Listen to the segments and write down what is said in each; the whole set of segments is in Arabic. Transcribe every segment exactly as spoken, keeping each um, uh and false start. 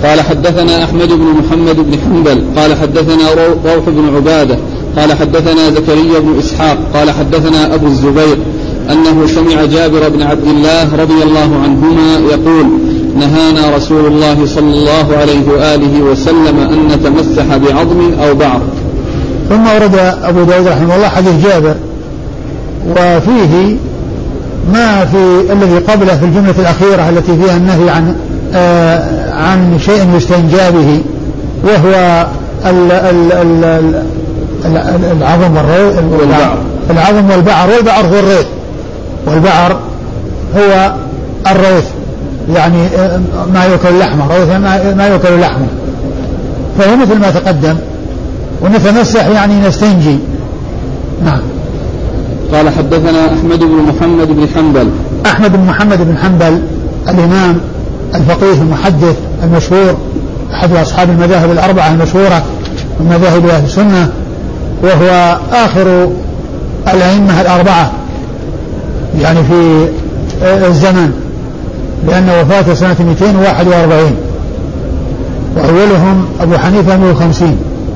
قال حدثنا أحمد بن محمد بن حنبل قال حدثنا روح بن عبادة قال حدثنا زكريا بن إسحاق قال حدثنا أبو الزبير أنه سمع جابر بن عبد الله رضي الله عنهما يقول نهانا رسول الله صلى الله عليه وآله وسلم أن نتمسح بعظم أو بعر. ثم ورد أبو داود رحمه الله حديث جابر وفيه ما في الذي قبله في الجملة الأخيرة التي فيها النهي عن آه عن شيء يستنجى به وهو ال ال ال ال العظم والبعر العظم والبعر والبعر هو الريث والبعر هو الروث يعني ما يأكل لحمه روث ما يأكل لحمه فهو مثل ما تقدم. ونتمسح يعني نستنجي. نعم. قال حدثنا أحمد بن محمد بن حنبل أحمد بن محمد بن حنبل الإمام الفقيه المحدث المشهور أحد أصحاب المذاهب الأربعة المشهورة من مذاهب أهل السنة وهو آخر الأئمة الأربعة يعني في الزمن لأن وفاته سنة مئتين وواحد وأربعين وأولهم أبو حنيفة مئة وخمسين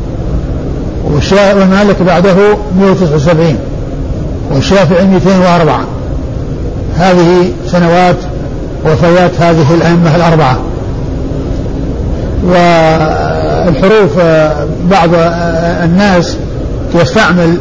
والمالك بعده مئة وتسعة وسبعين والشافعي مئتين وأربعة. هذه سنوات وفيات هذه الأئمة الأربعة. والحروف بعض الناس يستعمل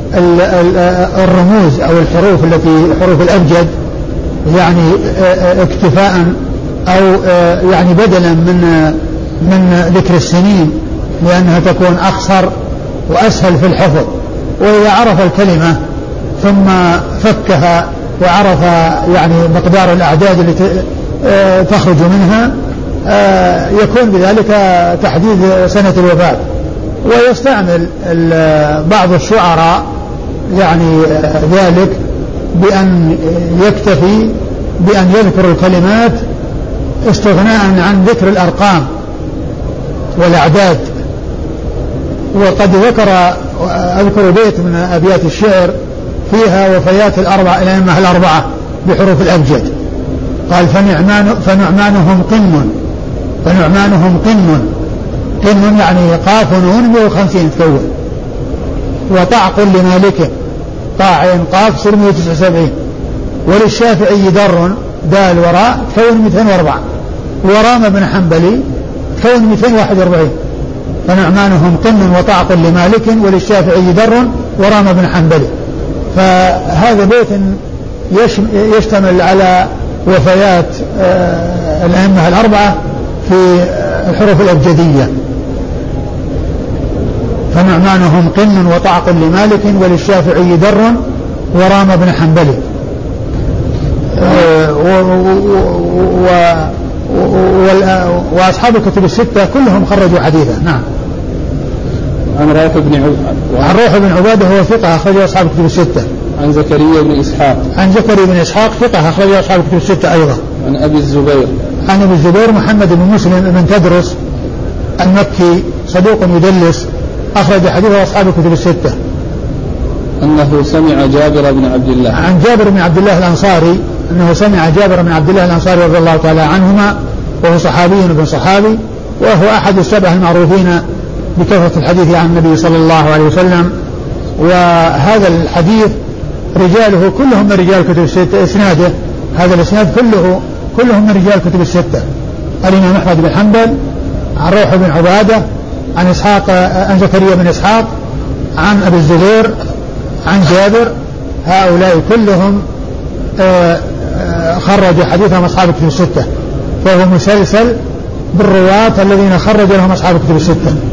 الرموز أو الحروف التي حروف الأبجد يعني اكتفاء أو يعني بدلا من من ذكر السنين لأنها تكون أقصر وأسهل في الحفظ. وإذا عرف الكلمة ثم فكها وعرف يعني مقدار الأعداد التي تخرج منها يكون بذلك تحديد سنة الوفاة. ويستعمل بعض الشعراء يعني ذلك بأن يكتفي بأن يذكر الكلمات استغناء عن ذكر الأرقام والأعداد. وقد ذكر أذكر بيت من أبيات الشعر فيها وفيات الأربع الأئمة الأربعة بحروف الأبجد. قال فنعمان فنعمانهم قن فنعمانهم قن قن يعني قاف ونون مئة وخمسين تكون وطعق لمالك طاعين قاف صر مئة وتسعة وسبعين وللشافعي در دال وراء تكون مئتين وأربعة ورام بن حنبلي تكون مئتين وواحد وأربعين. فنعمانهم قن وطعق لمالك وللشافعي در ورام بن حنبلي. فهذا بيت يشتمل على وفيات الأئمة الأربعة في الحروف الأبجدية. فنعمانهم قن وطعق لمالك وللشافعي در ورام بن حنبلي. وأصحاب الكتب الستة كلهم خرجوا حديثا. نعم. عن روح بن عبادة عن روح بن عبادة هو ثقة أخرجه أصحاب الكتب الستة. عن زكريا بن إسحاق عن زكريا بن إسحاق ثقة أخرجه أصحاب الكتب الستة أيضا. عن أبي الزبير عن أبي الزبير محمد بن مسلم بن تدرس المكي صدوق يدلس أخرج حديثه أصحاب الكتب الستة. أنه سمع جابر بن عبد الله عن جابر بن عبد الله الأنصاري أنه سمع جابر بن عبد الله الأنصاري رضي الله تعالى عنهما وهو صحابي بن صحابي وهو أحد السبع المعروفين بكثرة الحديث عن النبي صلى الله عليه وسلم. وهذا الحديث رجاله كلهم من رجال كتب الستة. إسناده هذا الإسناد كله كلهم من رجال كتب الستة. الإمام أحمد بن حنبل عن روح بن عبادة عن إسحاق عن زكريا بن إسحاق عن أبي الزبير عن جابر. هؤلاء كلهم خرج حديثهم أصحاب الكتب الستة. فهو مسلسل بالرواة الذين خرج لهم أصحاب الكتب الستة.